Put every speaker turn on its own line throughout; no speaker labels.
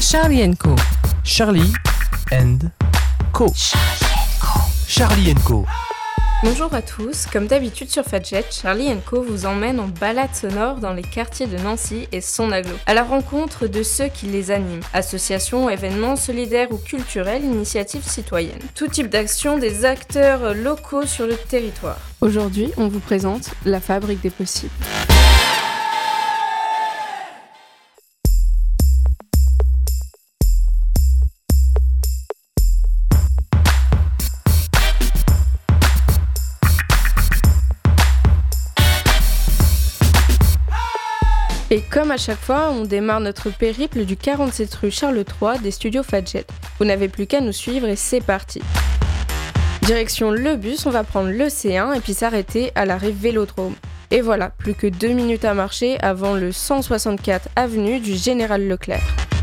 Charlie & Co.
Charlie & Co. Charlie & Co.
Bonjour à tous, comme d'habitude sur Fadjet, Charlie & Co vous emmène en balade sonore dans les quartiers de Nancy et son agglo, à la rencontre de ceux qui les animent. Associations, événements solidaires ou culturels, initiatives citoyennes. Tout type d'action des acteurs locaux sur le territoire. Aujourd'hui, on vous présente la Fabrique des Possibles. Et comme à chaque fois, on démarre notre périple du 47 rue Charles III des studios Fadjet. Vous n'avez plus qu'à nous suivre et c'est parti. Direction le bus, on va prendre le C1 et puis s'arrêter à l'arrêt Vélodrome. Et voilà, plus que 2 minutes à marcher avant le 164 avenue du Général Leclerc.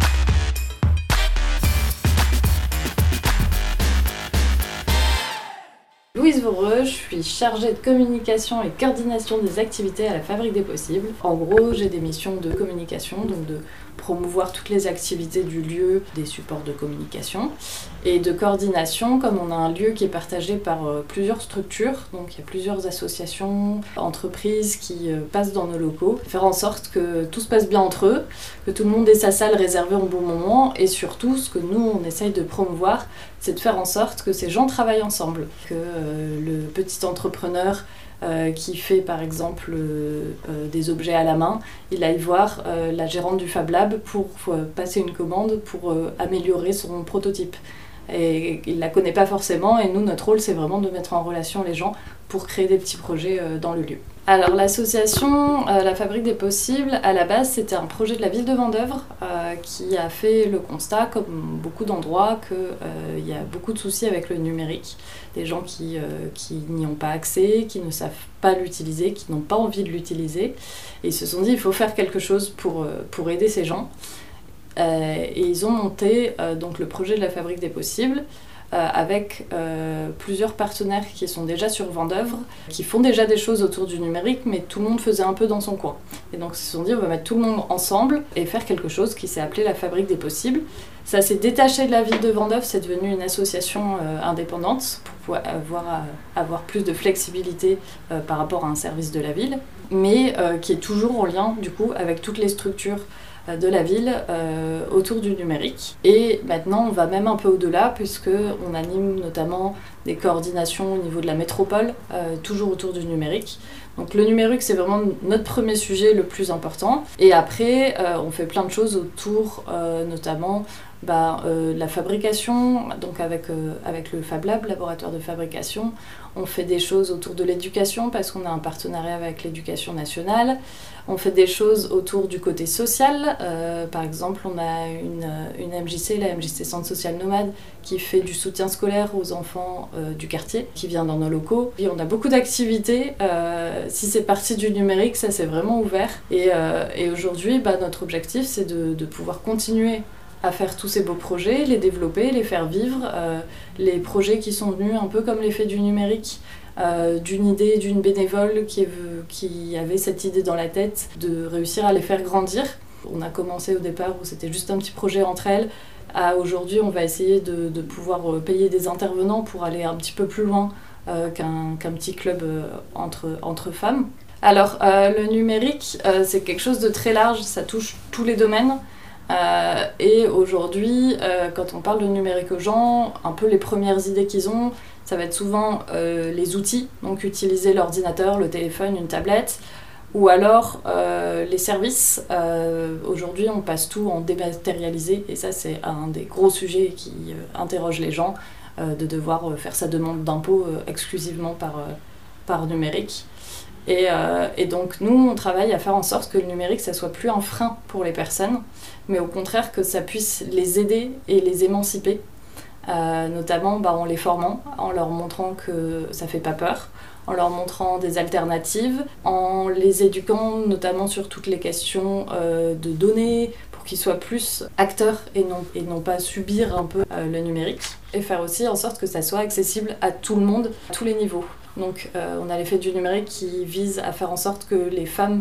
Louise Voreux, je suis chargée de communication et coordination des activités à la Fabrique des Possibles. En gros, j'ai des missions de communication, donc de promouvoir toutes les activités du lieu, des supports de communication, et de coordination, comme on a un lieu qui est partagé par plusieurs structures, donc il y a plusieurs associations, entreprises qui passent dans nos locaux, faire en sorte que tout se passe bien entre eux, que tout le monde ait sa salle réservée au bon moment, et surtout, ce que nous, on essaye de promouvoir, c'est de faire en sorte que ces gens travaillent ensemble, que le petit entrepreneur qui fait par exemple des objets à la main, il aille voir la gérante du Fab Lab pour passer une commande pour améliorer son prototype. Et il ne la connaît pas forcément et nous, notre rôle, c'est vraiment de mettre en relation les gens pour créer des petits projets dans le lieu. Alors l'association La Fabrique des Possibles, à la base, c'était un projet de la ville de Vendeuvre qui a fait le constat, comme beaucoup d'endroits, qu'il y a beaucoup de soucis avec le numérique. Des gens qui n'y ont pas accès, qui ne savent pas l'utiliser, qui n'ont pas envie de l'utiliser. Et ils se sont dit, il faut faire quelque chose pour aider ces gens. Et ils ont monté donc le projet de la Fabrique des Possibles avec plusieurs partenaires qui sont déjà sur Vendeuvre, qui font déjà des choses autour du numérique, mais tout le monde faisait un peu dans son coin. Et donc ils se sont dit, on va mettre tout le monde ensemble et faire quelque chose qui s'est appelé la Fabrique des Possibles. Ça s'est détaché de la ville de Vendeuvre, c'est devenu une association indépendante pour avoir plus de flexibilité par rapport à un service de la ville, mais qui est toujours en lien du coup avec toutes les structures de la ville autour du numérique. Et maintenant, on va même un peu au-delà puisqu'on anime notamment des coordinations au niveau de la métropole, toujours autour du numérique. Donc le numérique, c'est vraiment notre premier sujet le plus important. Et après, on fait plein de choses autour, notamment la fabrication, donc avec le Fab Lab, laboratoire de fabrication. On fait des choses autour de l'éducation parce qu'on a un partenariat avec l'éducation nationale. On fait des choses autour du côté social. Par exemple, on a une MJC, la MJC Centre Social Nomade, qui fait du soutien scolaire aux enfants du quartier, qui vient dans nos locaux. Et on a beaucoup d'activités. Si c'est parti du numérique, ça s'est vraiment ouvert. Et aujourd'hui, notre objectif, c'est de pouvoir continuer à faire tous ces beaux projets, les développer, les faire vivre. Les projets qui sont venus un peu comme l'effet du numérique, d'une idée d'une bénévole qui avait cette idée dans la tête de réussir à les faire grandir. On a commencé au départ où c'était juste un petit projet entre elles. À aujourd'hui, on va essayer de pouvoir payer des intervenants pour aller un petit peu plus loin qu'un petit club entre femmes. Alors, le numérique, c'est quelque chose de très large, ça touche tous les domaines. Et aujourd'hui, quand on parle de numérique aux gens, un peu les premières idées qu'ils ont, ça va être souvent les outils, donc utiliser l'ordinateur, le téléphone, une tablette, ou alors les services. Aujourd'hui, on passe tout en dématérialisé, et ça, c'est un des gros sujets qui interroge les gens, de devoir faire sa demande d'impôt exclusivement par numérique. Et donc nous, on travaille à faire en sorte que le numérique, ça soit plus un frein pour les personnes, mais au contraire que ça puisse les aider et les émanciper, notamment en les formant, en leur montrant que ça fait pas peur, en leur montrant des alternatives, en les éduquant notamment sur toutes les questions de données, pour qu'ils soient plus acteurs et non pas subir un peu le numérique, et faire aussi en sorte que ça soit accessible à tout le monde, à tous les niveaux. Donc on a l'effet du numérique qui vise à faire en sorte que les femmes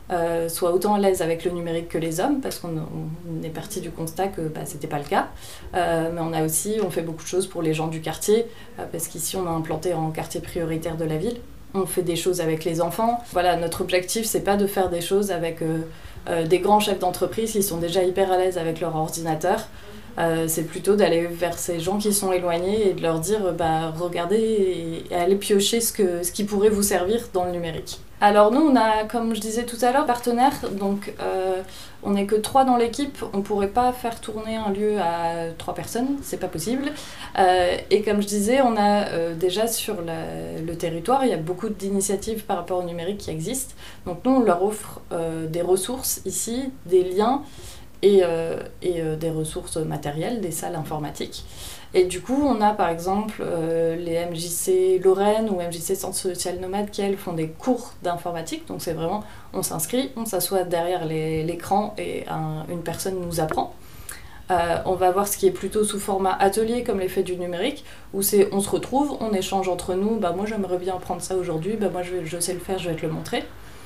soient autant à l'aise avec le numérique que les hommes, parce qu'on est parti du constat que c'était pas le cas. Mais on fait beaucoup de choses pour les gens du quartier, parce qu'ici on est implanté en quartier prioritaire de la ville. On fait des choses avec les enfants. Voilà, notre objectif, c'est pas de faire des choses avec des grands chefs d'entreprise qui sont déjà hyper à l'aise avec leur ordinateur. C'est plutôt d'aller vers ces gens qui sont éloignés et de leur dire regardez et allez piocher ce qui pourrait vous servir dans le numérique. Alors nous, on a, comme je disais tout à l'heure, partenaires, donc on n'est que 3 dans l'équipe, on ne pourrait pas faire tourner un lieu à 3 personnes, c'est pas possible. Et comme je disais, on a déjà sur le territoire, il y a beaucoup d'initiatives par rapport au numérique qui existent. Donc nous, on leur offre des ressources ici, des liens et des ressources matérielles, des salles informatiques. Et du coup, on a par exemple les MJC Lorraine ou MJC Centre Social Nomade qui, elles, font des cours d'informatique. Donc c'est vraiment, on s'inscrit, on s'assoit derrière l'écran et une personne nous apprend. On va voir ce qui est plutôt sous format atelier, comme l'effet du numérique, où on se retrouve, on échange entre nous. Moi, j'aimerais bien apprendre ça aujourd'hui. Moi, je sais le faire, je vais te le montrer.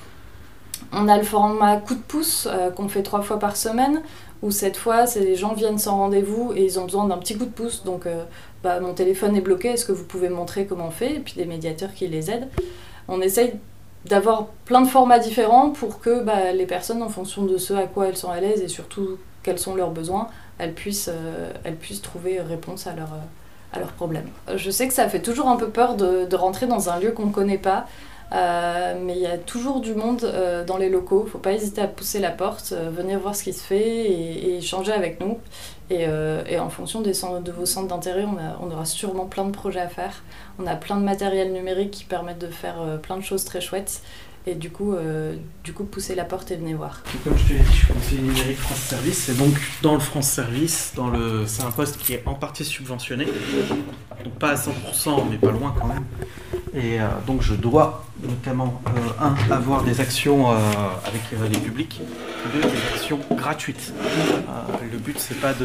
On a le format coup de pouce qu'on fait 3 fois par semaine, où cette fois, les gens viennent sans rendez-vous et ils ont besoin d'un petit coup de pouce. Donc, mon téléphone est bloqué, est-ce que vous pouvez me montrer comment on fait ? Et puis des médiateurs qui les aident. On essaye d'avoir plein de formats différents pour que les personnes, en fonction de ce à quoi elles sont à l'aise et surtout quels sont leurs besoins, elles puissent trouver réponse à leurs problèmes. Je sais que ça fait toujours un peu peur de rentrer dans un lieu qu'on ne connaît pas. Mais il y a toujours du monde dans les locaux, il ne faut pas hésiter à pousser la porte, venir voir ce qui se fait et échanger avec nous. Et en fonction de vos centres d'intérêt, on aura sûrement plein de projets à faire. On a plein de matériel numérique qui permettent de faire plein de choses très chouettes. Et du coup, poussez la porte et venez voir.
Comme je te l'ai dit, je suis conseiller numérique France Service. Et donc, dans le France Service, c'est un poste qui est en partie subventionné. Donc, pas à 100%, mais pas loin quand même. Et donc, je dois notamment, avoir des actions avec les publics, 2, des actions gratuites. Le but, c'est pas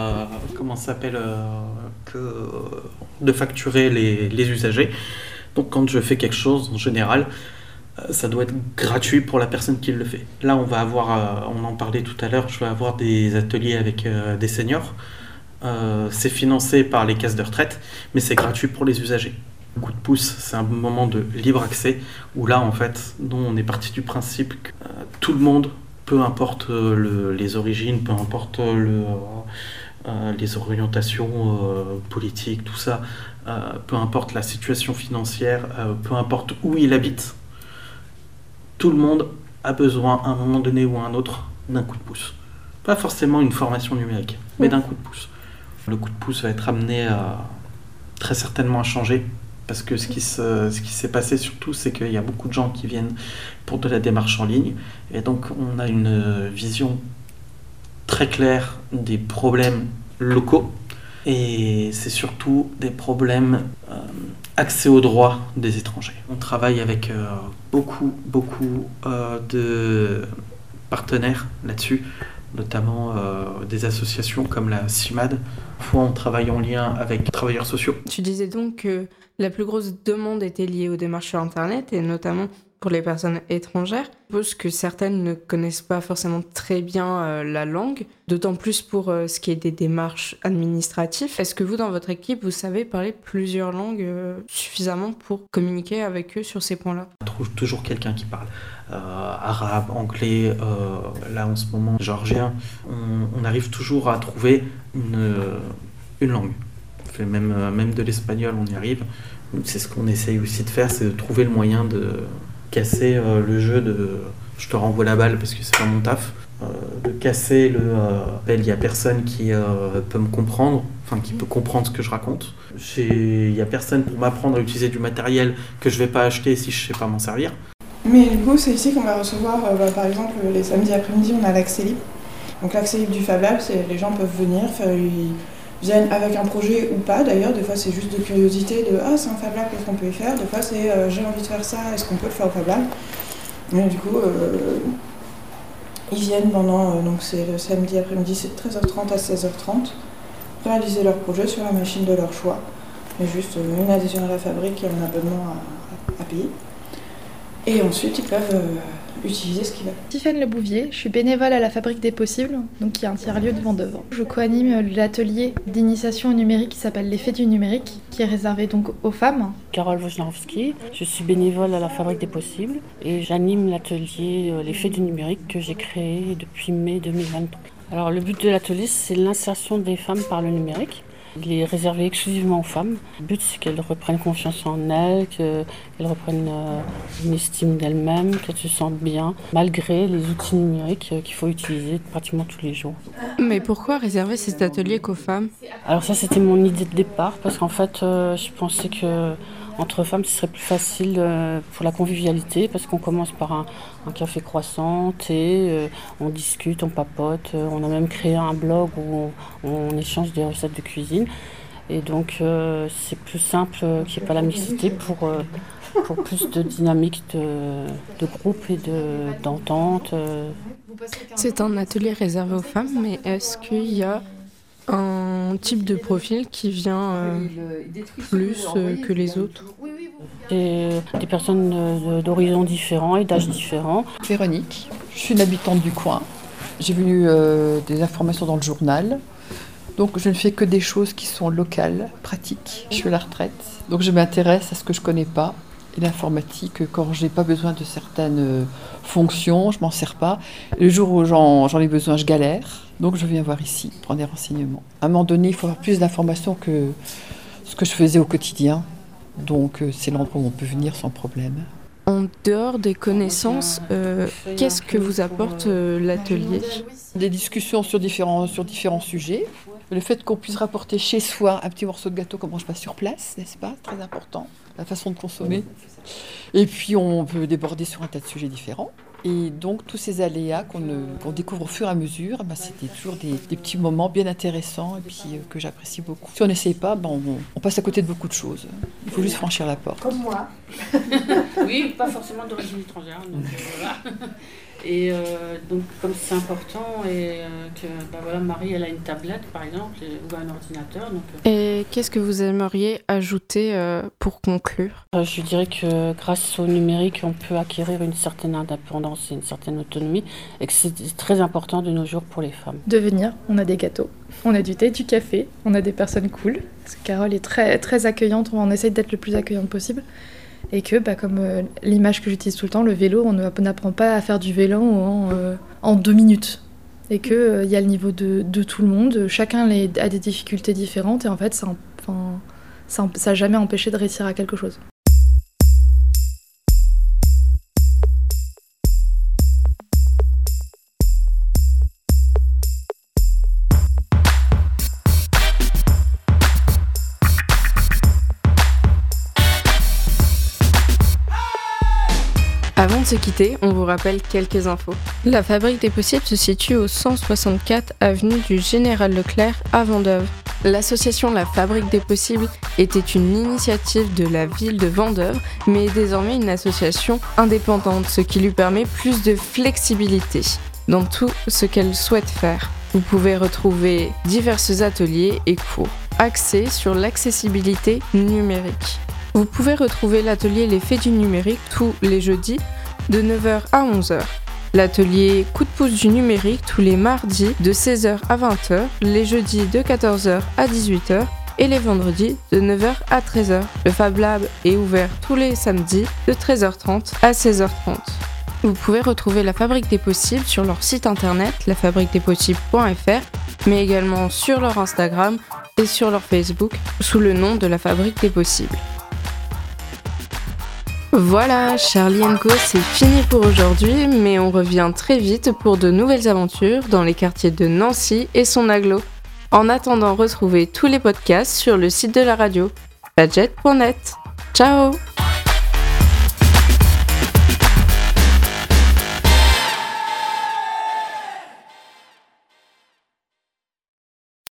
de facturer les usagers. Donc, quand je fais quelque chose, en général, ça doit être gratuit pour la personne qui le fait. Là, on va avoir, on en parlait tout à l'heure, je vais avoir des ateliers avec des seniors. C'est financé par les caisses de retraite, mais c'est gratuit pour les usagers. Le coup de pouce, c'est un moment de libre accès, où là, en fait, on est parti du principe que tout le monde, peu importe les origines, peu importe les orientations politiques, tout ça, peu importe la situation financière, peu importe où il habite, tout le monde a besoin, à un moment donné ou à un autre, d'un coup de pouce. Pas forcément une formation numérique, mais d'un coup de pouce. Le coup de pouce va être amené très certainement à changer, parce que ce qui s'est passé surtout, c'est qu'il y a beaucoup de gens qui viennent pour de la démarche en ligne, et donc on a une vision très claire des problèmes locaux, et c'est surtout des problèmes accès aux droits des étrangers. On travaille avec beaucoup de partenaires là-dessus, notamment des associations comme la CIMAD. Parfois, on travaille en lien avec travailleurs sociaux.
Tu disais donc que la plus grosse demande était liée aux démarches sur Internet, et notamment pour les personnes étrangères. Je suppose que certaines ne connaissent pas forcément très bien la langue, d'autant plus pour ce qui est des démarches administratives. Est-ce que vous, dans votre équipe, vous savez parler plusieurs langues suffisamment pour communiquer avec eux sur ces points-là ?
On trouve toujours quelqu'un qui parle arabe, anglais, là en ce moment géorgien. On arrive toujours à trouver une langue. Même de l'espagnol, on y arrive. C'est ce qu'on essaye aussi de faire, c'est de trouver le moyen de casser le jeu de « je te renvoie la balle parce que c'est pas mon taf », de casser il y a personne qui peut me comprendre, enfin qui peut comprendre ce que je raconte. Il y a personne pour m'apprendre à utiliser du matériel que je vais pas acheter si je sais pas m'en servir.
Mais du coup, c'est ici qu'on va recevoir, par exemple, les samedis après-midi, on a l'accès libre. Donc l'accès libre du Fab Lab, les gens peuvent venir, ils viennent avec un projet ou pas d'ailleurs, des fois c'est juste de curiosité de « ah c'est un Fab Lab, qu'est-ce qu'on peut y faire ?» Des fois c'est « j'ai envie de faire ça, est-ce qu'on peut le faire au Fab Lab ?» Et du coup, ils viennent pendant, donc c'est le samedi après-midi, c'est de 13h30 à 16h30, réaliser leur projet sur la machine de leur choix. Mais juste une adhésion à la fabrique et un abonnement à payer. Et ensuite, ils peuvent utiliser ce qu'ils veulent.
Tiffaine Le Bouvier, je suis bénévole à la Fabrique des Possibles, donc qui est un tiers-lieu de Vendeuvre. Je co-anime l'atelier d'initiation au numérique qui s'appelle Les Fées du numérique, qui est réservé donc aux femmes.
Carole Wojnarowski, je suis bénévole à la Fabrique des Possibles et j'anime l'atelier Les Fées du numérique que j'ai créé depuis mai 2023. Alors le but de l'atelier, c'est l'insertion des femmes par le numérique. Il est réservé exclusivement aux femmes. Le but, c'est qu'elles reprennent confiance en elles, qu'elles reprennent une estime d'elles-mêmes, qu'elles se sentent bien, malgré les outils numériques qu'il faut utiliser pratiquement tous les jours.
Mais pourquoi réserver cet atelier qu'aux femmes ?
Alors ça, c'était mon idée de départ, parce qu'en fait, je pensais que entre femmes, ce serait plus facile pour la convivialité, parce qu'on commence par un café croissant, thé, on discute, on papote, on a même créé un blog où on échange des recettes de cuisine. Et donc, c'est plus simple qu'il n'y ait pas la mixité pour plus de dynamique de groupe et d'entente.
C'est un atelier réservé aux femmes, mais est-ce qu'il y a un type de profil qui vient plus que les autres?
Des personnes d'horizons différents et d'âges différents.
Véronique, je suis une habitante du coin. J'ai vu des informations dans le journal. Donc je ne fais que des choses qui sont locales, pratiques. Je suis à la retraite, donc je m'intéresse à ce que je ne connais pas. Et l'informatique, quand je n'ai pas besoin de certaines fonctions, je ne m'en sers pas. Le jour où j'en ai besoin, je galère. Donc je viens voir ici, prendre des renseignements. À un moment donné, il faut avoir plus d'informations que ce que je faisais au quotidien. Donc c'est l'endroit où on peut venir sans problème.
En dehors des connaissances, qu'est-ce que vous apporte l'atelier ?
Des discussions sur différents sujets. Le fait qu'on puisse rapporter chez soi un petit morceau de gâteau qu'on ne mange pas sur place, n'est-ce pas ? Très important. La façon de consommer. Et puis on peut déborder sur un tas de sujets différents. Et donc tous ces aléas qu'on découvre au fur et à mesure, c'était toujours des petits moments bien intéressants et puis que j'apprécie beaucoup. Si on n'essaye pas, on passe à côté de beaucoup de choses. Il faut juste franchir la porte.
Comme moi.
Oui, pas forcément d'origine étrangère. Donc, voilà. Et donc comme c'est important et que Marie elle a une tablette par exemple ou un ordinateur.
Et qu'est-ce que vous aimeriez ajouter pour conclure ?
Je dirais que grâce au numérique on peut acquérir une certaine indépendance et une certaine autonomie et que c'est très important de nos jours pour les femmes.
De venir, on a des gâteaux, on a du thé, du café, on a des personnes cool. Parce que Carole est très, très accueillante, on essaye d'être le plus accueillante possible. Et que, comme l'image que j'utilise tout le temps, le vélo, on n'apprend pas à faire du vélo en 2 minutes. Et qu'il y a le niveau de tout le monde, chacun a des difficultés différentes, et en fait, ça n'a jamais empêché de réussir à quelque chose.
Avant de se quitter, on vous rappelle quelques infos. La Fabrique des Possibles se situe au 164 avenue du Général Leclerc à Vendeuvre. L'association La Fabrique des Possibles était une initiative de la ville de Vendeuvre, mais est désormais une association indépendante, ce qui lui permet plus de flexibilité dans tout ce qu'elle souhaite faire. Vous pouvez retrouver divers ateliers et cours axés sur l'accessibilité numérique. Vous pouvez retrouver l'atelier Les Fées du numérique tous les jeudis de 9h à 11h. L'atelier Coup de pouce du numérique tous les mardis de 16h à 20h, les jeudis de 14h à 18h et les vendredis de 9h à 13h. Le Fab Lab est ouvert tous les samedis de 13h30 à 16h30. Vous pouvez retrouver La Fabrique des Possibles sur leur site internet lafabriquedespossibles.fr, mais également sur leur Instagram et sur leur Facebook sous le nom de La Fabrique des Possibles. Voilà, Charlie & Co, c'est fini pour aujourd'hui, mais on revient très vite pour de nouvelles aventures dans les quartiers de Nancy et son agglo. En attendant, retrouvez tous les podcasts sur le site de la radio, fadjet.net. Ciao!